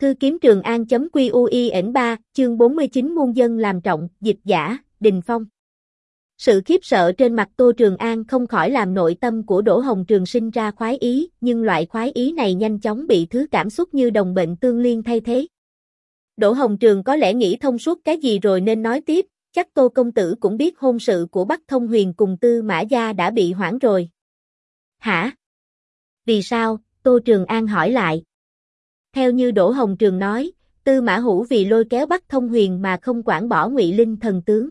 Thư kiếm Trường An.quy.ui.3, chương 49 muôn dân làm trọng, dịch giả, Đình Phong. Sự khiếp sợ trên mặt Tô Trường An không khỏi làm nội tâm của Đỗ Hồng Trường sinh ra khoái ý, nhưng loại khoái ý này nhanh chóng bị thứ cảm xúc như đồng bệnh tương liên thay thế. Đỗ Hồng Trường có lẽ nghĩ thông suốt cái gì rồi nên nói tiếp, chắc Tô công tử cũng biết hôn sự của Bắc Thông Huyền cùng Tư Mã Gia đã bị hoãn rồi. Hả? Vì sao? Tô Trường An hỏi lại. Theo như Đỗ Hồng Trường nói, Tư Mã Hữu vì lôi kéo Bắc Thông Huyền mà không quản bỏ Ngụy Linh thần tướng.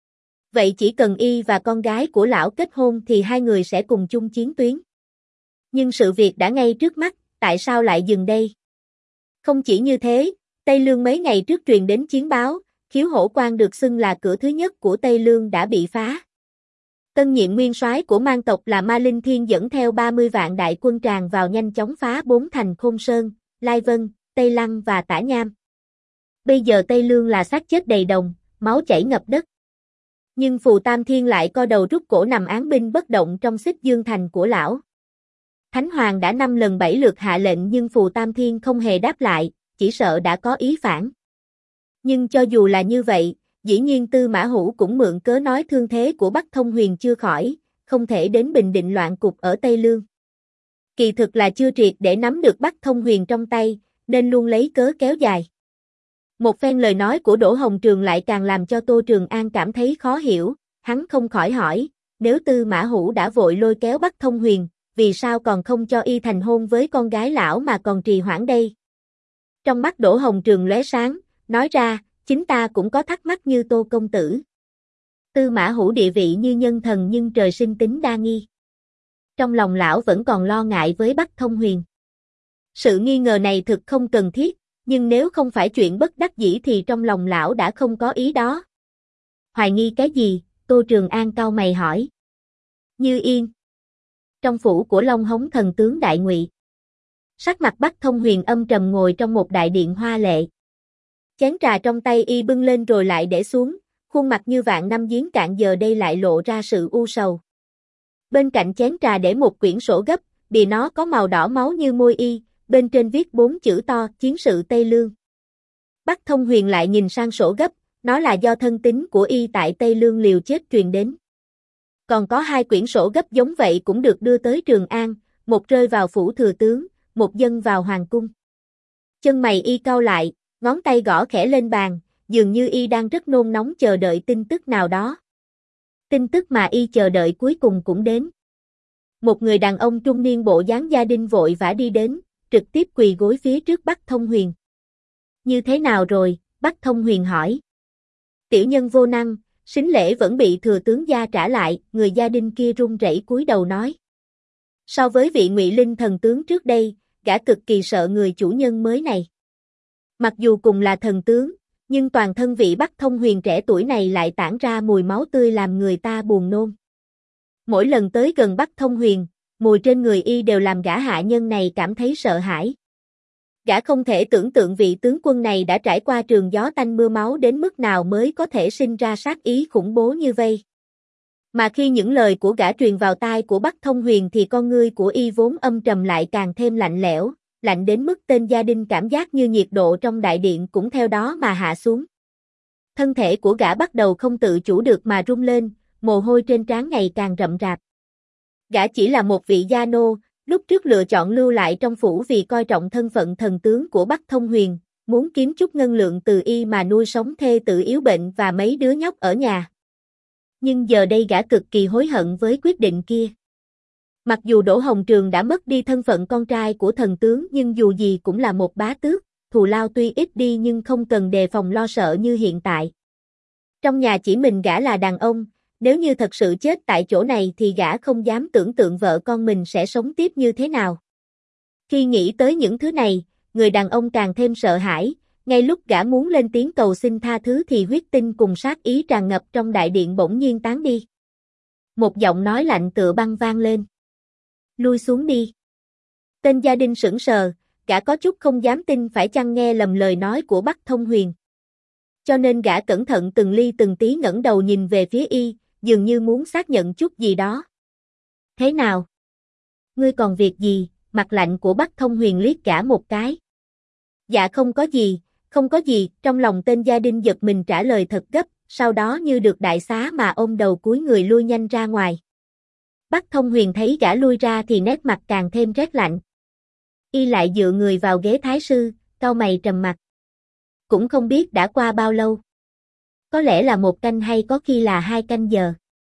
Vậy chỉ cần y và con gái của lão kết hôn thì hai người sẽ cùng chung chiến tuyến. Nhưng sự việc đã ngay trước mắt, tại sao lại dừng đây? Không chỉ như thế, Tây Lương mấy ngày trước truyền đến chiến báo, Khiếu Hổ Quan được xưng là cửa thứ nhất của Tây Lương đã bị phá. Tân nhiệm nguyên soái của Man tộc là Ma Linh Thiên dẫn theo 30 vạn đại quân tràn vào nhanh chóng phá 4 thành Khôn Sơn, Lai Vân, Tây Lăng và Tả Nham. Bây giờ Tây Lương là xác chết đầy đồng, máu chảy ngập đất. Nhưng Phù Tam Thiên lại co đầu rút cổ nằm án binh bất động trong Xích Dương Thành của lão. Thánh Hoàng đã 5 lần 7 lượt hạ lệnh nhưng Phù Tam Thiên không hề đáp lại, chỉ sợ đã có ý phản. Nhưng cho dù là như vậy, dĩ nhiên Tư Mã Hữu cũng mượn cớ nói thương thế của Bắc Thông Huyền chưa khỏi, không thể đến bình định loạn cục ở Tây Lương. Kỳ thực là chưa triệt để nắm được Bắc Thông Huyền trong tay, nên luôn lấy cớ kéo dài. Một phen lời nói của Đỗ Hồng Trường lại càng làm cho Tô Trường An cảm thấy khó hiểu, hắn không khỏi hỏi, nếu Tư Mã Hữu đã vội lôi kéo Bắc Thông Huyền, vì sao còn không cho y thành hôn với con gái lão mà còn trì hoãn đây? Trong mắt Đỗ Hồng Trường lóe sáng, nói ra, chính ta cũng có thắc mắc như Tô công tử. Tư Mã Hữu địa vị như nhân thần nhưng trời sinh tính đa nghi. Trong lòng lão vẫn còn lo ngại với Bắc Thông Huyền. Sự nghi ngờ này thực không cần thiết, nhưng nếu không phải chuyện bất đắc dĩ thì trong lòng lão đã không có ý đó. Hoài nghi cái gì? Tô Trường An cau mày hỏi. Như Yên. Trong phủ của Long Hống thần tướng Đại Ngụy. Sắc mặt Bắc Thông Huyền âm trầm ngồi trong một đại điện hoa lệ. Chén trà trong tay y bưng lên rồi lại để xuống, khuôn mặt như vạn năm giếng cạn giờ đây lại lộ ra sự u sầu. Bên cạnh chén trà để một quyển sổ gấp, bìa nó có màu đỏ máu như môi y, bên trên viết 4 chữ to, chiến sự Tây Lương. Bắc Thông Huyền lại nhìn sang sổ gấp, nó là do thân tín của y tại Tây Lương liều chết truyền đến. Còn có 2 quyển sổ gấp giống vậy cũng được đưa tới Trường An, một rơi vào phủ thừa tướng, một dâng vào hoàng cung. Chân mày y cau lại, ngón tay gõ khẽ lên bàn, dường như y đang rất nôn nóng chờ đợi tin tức nào đó. Tin tức mà y chờ đợi cuối cùng cũng đến. Một người đàn ông trung niên bộ dáng gia đình vội vã đi đến, trực tiếp quỳ gối phía trước Bắc Thông Huyền. Như thế nào rồi? Bắc Thông Huyền hỏi. Tiểu nhân vô năng, sính lễ vẫn bị thừa tướng gia trả lại, người gia đình kia run rẩy cúi đầu nói. So với vị Ngụy Linh thần tướng trước đây, gã cực kỳ sợ người chủ nhân mới này. Mặc dù cùng là thần tướng, nhưng toàn thân vị Bắc Thông Huyền trẻ tuổi này lại tản ra mùi máu tươi làm người ta buồn nôn. Mỗi lần tới gần Bắc Thông Huyền, mùi trên người y đều làm gã hạ nhân này cảm thấy sợ hãi. Gã không thể tưởng tượng vị tướng quân này đã trải qua trường gió tanh mưa máu đến mức nào mới có thể sinh ra sát ý khủng bố như vây. Mà khi những lời của gã truyền vào tai của Bắc Thông Huyền thì con ngươi của y vốn âm trầm lại càng thêm lạnh lẽo, lạnh đến mức tên gia đình cảm giác như nhiệt độ trong đại điện cũng theo đó mà hạ xuống. Thân thể của gã bắt đầu không tự chủ được mà rung lên, mồ hôi trên trán ngày càng rậm rạp. Gã chỉ là một vị gia nô, lúc trước lựa chọn lưu lại trong phủ vì coi trọng thân phận thần tướng của Bắc Thông Huyền, muốn kiếm chút ngân lượng từ y mà nuôi sống thê tử yếu bệnh và mấy đứa nhóc ở nhà. Nhưng giờ đây gã cực kỳ hối hận với quyết định kia. Mặc dù Đỗ Hồng Trường đã mất đi thân phận con trai của thần tướng nhưng dù gì cũng là một bá tước, thù lao tuy ít đi nhưng không cần đề phòng lo sợ như hiện tại. Trong nhà chỉ mình gã là đàn ông, nếu như thật sự chết tại chỗ này thì gã không dám tưởng tượng vợ con mình sẽ sống tiếp như thế nào. Khi nghĩ tới những thứ này, người đàn ông càng thêm sợ hãi, ngay lúc gã muốn lên tiếng cầu xin tha thứ thì huyết tinh cùng sát ý tràn ngập trong đại điện bỗng nhiên tán đi. Một giọng nói lạnh tựa băng vang lên. Lui xuống đi. Tên gia đình sững sờ, gã có chút không dám tin phải chăng nghe lầm lời nói của Bắc Thông Huyền. Cho nên gã cẩn thận từng ly từng tí ngẩng đầu nhìn về phía y, dường như muốn xác nhận chút gì đó. Thế nào? Ngươi còn việc gì? Mặt lạnh của Bắc Thông Huyền liếc gã một cái. Dạ không có gì, trong lòng tên gia đình giật mình trả lời thật gấp, sau đó như được đại xá mà ôm đầu cúi người lui nhanh ra ngoài. Bắc Thông Huyền thấy gã lui ra thì nét mặt càng thêm rét lạnh. Y lại dựa người vào ghế thái sư, cau mày trầm mặt. Cũng không biết đã qua bao lâu. Có lẽ là 1 canh hay có khi là 2 canh giờ.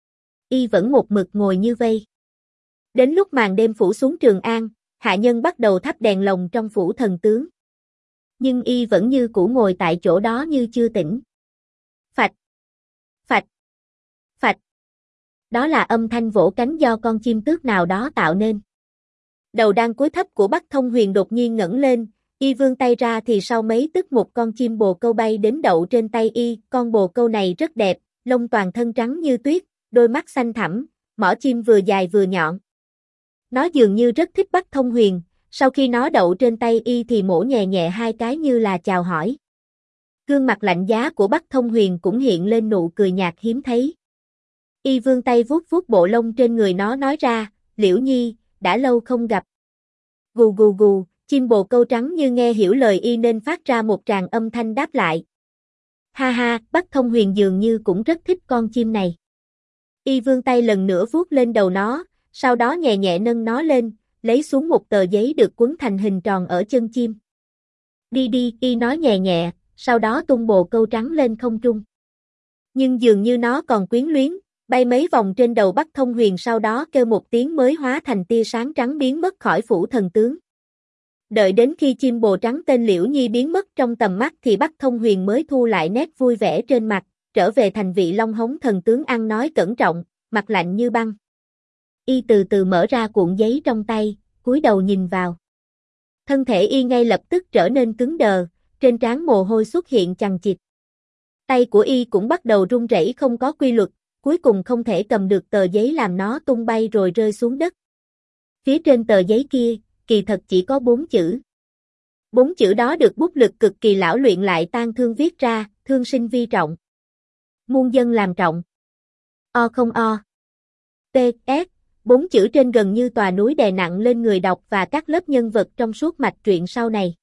Y vẫn một mực ngồi như vây. Đến lúc màn đêm phủ xuống Trường An, hạ nhân bắt đầu thắp đèn lồng trong phủ thần tướng. Nhưng Y vẫn như cũ ngồi tại chỗ đó như chưa tỉnh. Phạch, phạch, phạch. Đó là âm thanh vỗ cánh do con chim tước nào đó tạo nên. Đầu đang cúi thấp của Bắc Thông Huyền đột nhiên ngẩng lên, Y vươn tay ra thì sau mấy tức một con chim bồ câu bay đến đậu trên tay Y, con bồ câu này rất đẹp, lông toàn thân trắng như tuyết, đôi mắt xanh thẳm, mỏ chim vừa dài vừa nhọn. Nó dường như rất thích Bắc Thông Huyền, sau khi nó đậu trên tay Y thì mổ nhẹ nhẹ 2 cái như là chào hỏi. Gương mặt lạnh giá của Bắc Thông Huyền cũng hiện lên nụ cười nhạt hiếm thấy. Y vươn tay vuốt vuốt bộ lông trên người nó nói ra, Liễu Nhi, đã lâu không gặp. Gù gù gù, chim bồ câu trắng như nghe hiểu lời Y nên phát ra một tràng âm thanh đáp lại. Ha ha, Bắc Thông Huyền dường như cũng rất thích con chim này. Y vươn tay lần nữa vuốt lên đầu nó, sau đó nhẹ nhẹ nâng nó lên, lấy xuống một tờ giấy được quấn thành hình tròn ở chân chim. Đi đi, Y nói nhẹ nhẹ, sau đó tung bồ câu trắng lên không trung. Nhưng dường như nó còn quyến luyến, bay mấy vòng trên đầu Bắc Thông Huyền sau đó kêu một tiếng mới hóa thành tia sáng trắng biến mất khỏi phủ thần tướng. Đợi đến khi chim bồ trắng tên Liễu Nhi biến mất trong tầm mắt thì Bắc Thông Huyền mới thu lại nét vui vẻ trên mặt, trở về thành vị Long Hống thần tướng ăn nói cẩn trọng, mặt lạnh như băng. Y từ từ mở ra cuộn giấy trong tay, cúi đầu nhìn vào. Thân thể Y ngay lập tức trở nên cứng đờ, trên trán mồ hôi xuất hiện chằng chịt. Tay của Y cũng bắt đầu run rẩy không có quy luật, cuối cùng không thể cầm được tờ giấy làm nó tung bay rồi rơi xuống đất. Phía trên tờ giấy kia, kỳ thật chỉ có 4 chữ. 4 chữ đó được bút lực cực kỳ lão luyện lại tang thương viết ra, thương sinh vi trọng. Muôn dân làm trọng. O không o. T, S, 4 chữ trên gần như tòa núi đè nặng lên người đọc và các lớp nhân vật trong suốt mạch truyện sau này.